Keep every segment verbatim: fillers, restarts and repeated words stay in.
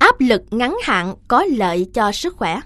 Áp lực ngắn hạn có lợi cho sức khỏe.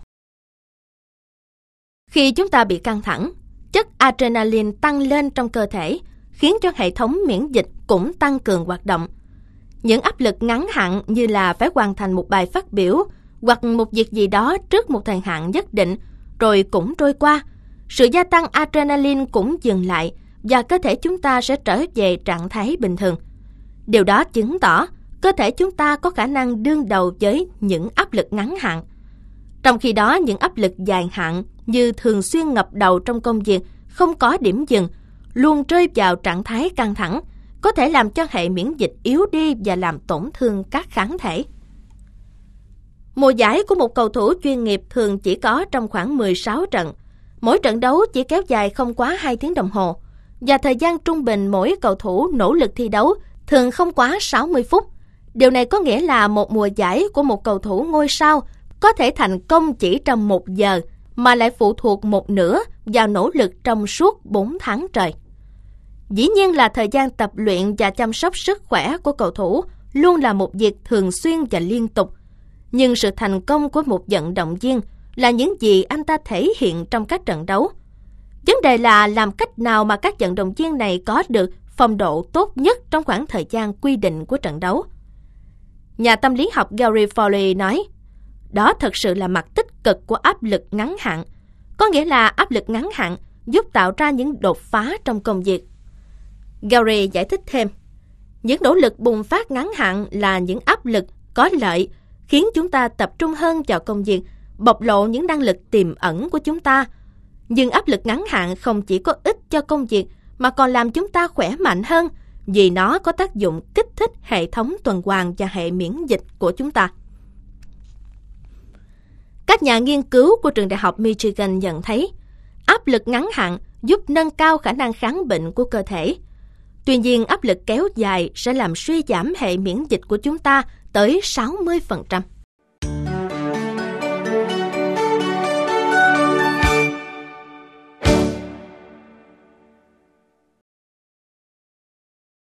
Khi chúng ta bị căng thẳng, chất adrenaline tăng lên trong cơ thể, khiến cho hệ thống miễn dịch cũng tăng cường hoạt động. Những áp lực ngắn hạn như là phải hoàn thành một bài phát biểu hoặc một việc gì đó trước một thời hạn nhất định, rồi cũng trôi qua. Sự gia tăng adrenaline cũng dừng lại và cơ thể chúng ta sẽ trở về trạng thái bình thường. Điều đó chứng tỏ cơ thể chúng ta có khả năng đương đầu với những áp lực ngắn hạn. Trong khi đó, những áp lực dài hạn như thường xuyên ngập đầu trong công việc, không có điểm dừng, luôn rơi vào trạng thái căng thẳng, có thể làm cho hệ miễn dịch yếu đi và làm tổn thương các kháng thể. Mùa giải của một cầu thủ chuyên nghiệp thường chỉ có trong khoảng mười sáu trận. Mỗi trận đấu chỉ kéo dài không quá hai tiếng đồng hồ, và thời gian trung bình mỗi cầu thủ nỗ lực thi đấu thường không quá sáu mươi phút. Điều này có nghĩa là một mùa giải của một cầu thủ ngôi sao có thể thành công chỉ trong một giờ, mà lại phụ thuộc một nửa vào nỗ lực trong suốt bốn tháng trời. Dĩ nhiên là thời gian tập luyện và chăm sóc sức khỏe của cầu thủ luôn là một việc thường xuyên và liên tục. Nhưng sự thành công của một vận động viên là những gì anh ta thể hiện trong các trận đấu. Vấn đề là làm cách nào mà các vận động viên này có được phong độ tốt nhất trong khoảng thời gian quy định của trận đấu. Nhà tâm lý học Gary Foley nói, đó thật sự là mặt tích cực của áp lực ngắn hạn. Có nghĩa là áp lực ngắn hạn giúp tạo ra những đột phá trong công việc. Gary giải thích thêm, những nỗ lực bùng phát ngắn hạn là những áp lực có lợi, khiến chúng ta tập trung hơn vào công việc, bộc lộ những năng lực tiềm ẩn của chúng ta. Nhưng áp lực ngắn hạn không chỉ có ích cho công việc, mà còn làm chúng ta khỏe mạnh hơn, vì nó có tác dụng kích thích hệ thống tuần hoàn và hệ miễn dịch của chúng ta. Các nhà nghiên cứu của trường đại học Michigan nhận thấy, áp lực ngắn hạn giúp nâng cao khả năng kháng bệnh của cơ thể. Tuy nhiên, áp lực kéo dài sẽ làm suy giảm hệ miễn dịch của chúng ta tới sáu mươi phần trăm.